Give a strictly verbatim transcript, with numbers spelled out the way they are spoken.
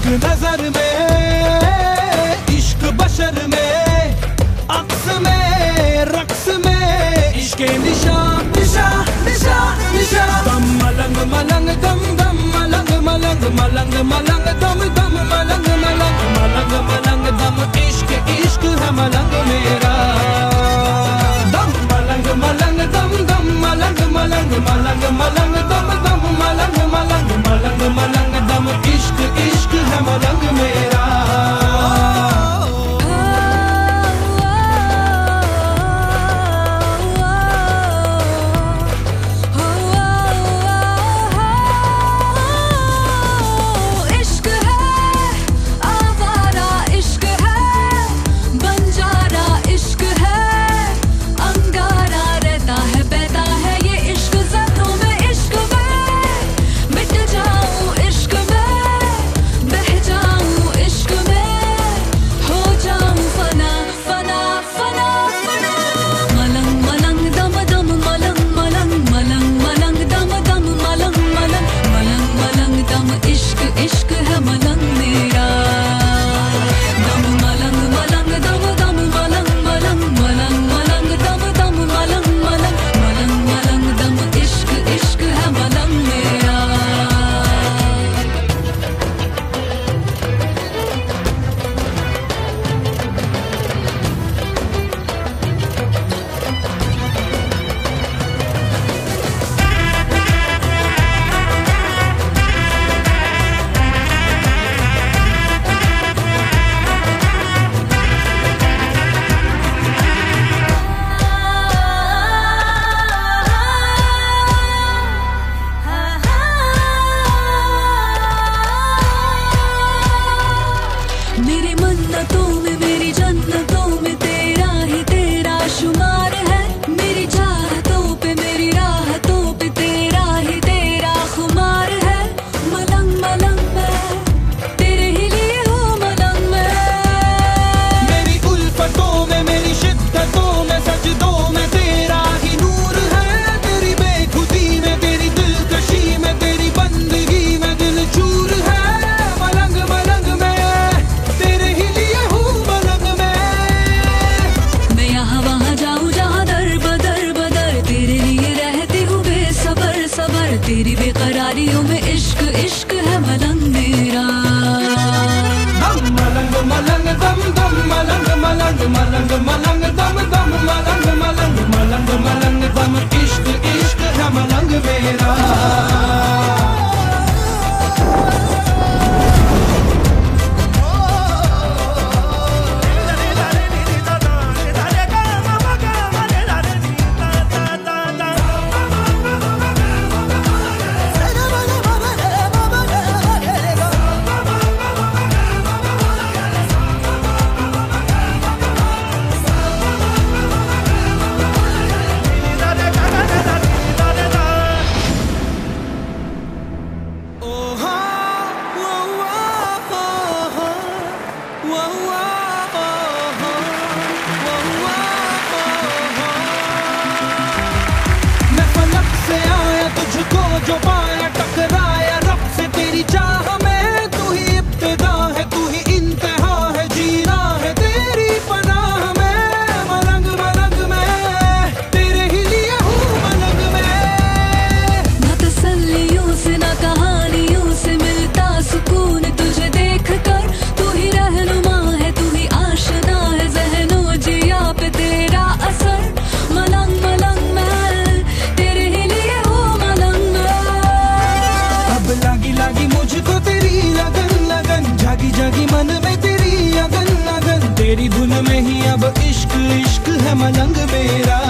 इश्क नजर में, इश्क बशर में, अक्स में, रक्स में, इश्क निशा निशा निशा निशा। दम मलंग मलंग दम दम मलंग मलंग मलंग मलंग दम दम मलंग मलंग मलंग मलंग दम। इश्क इश्क है मलंग मेरा। दम मलंग मलंग दम दम मलंग मलंग मलंग मलंग दम दम मलंग मलंग मलंग मलंग दम। इश्क इश्क है मलंग मेरा। मेरी मन्नतों में, मेरी जन्नतों में तेरा ही तेरा शुमार है। मेरी चाहतों पे, मेरी राहतों पे तेरा ही तेरा खुमार है। मलंग मलंग मैं तेरे ही लिए हूँ मलंग मैं। मेरी उल्फतों में, मेरी शिद्दतों में, सजदों में तेरा ही नूर है। तेरी बेखुदी में, तेरी दिलकशी में, तेरी बंदगी में दिल चूर है। मलंग मलंग मैं तेरे ही लिए हूँ मलंग मैं। मैं यहाँ वहाँ जाऊँ जहाँ दर बदर बदर तेरे लिए रहती हूँ बेसबर सबर। तेरी बेकरारियों में इश्क इश्क है मलंग मेरा। दम मलंग मलंग दम दम मलंग मलंग मलंग मलंग दम दम मलंग मलंग मलंग मलंग दम। इश्क इश्क है मलंग मेरा। मैं फलक से आया तुझको जो पाया, टकराया रब से तेरी चाह में। तू ही इब्तिदा है, तू ही इंतहा है, जीना है तेरी पनाह में। मलंग मलंग मैं तेरे ही लिए हूँ मलंग मैं। न तसल्लियों से न कहानियों से मिलता सुकून तुझे देख कर। तू ही रहनुमा है, तू ही आशना है, ज़हनो जिया पे तेरा असर। मलंग मलंग मैं तेरे ही लिए हूँ मलंग मैं। अब लागी लागी मुझको तेरी लगन लगन, जागी जागी मन में तेरी अगन अगन। तेरी धुन में ही अब इश्क इश्क है मलंग मेरा।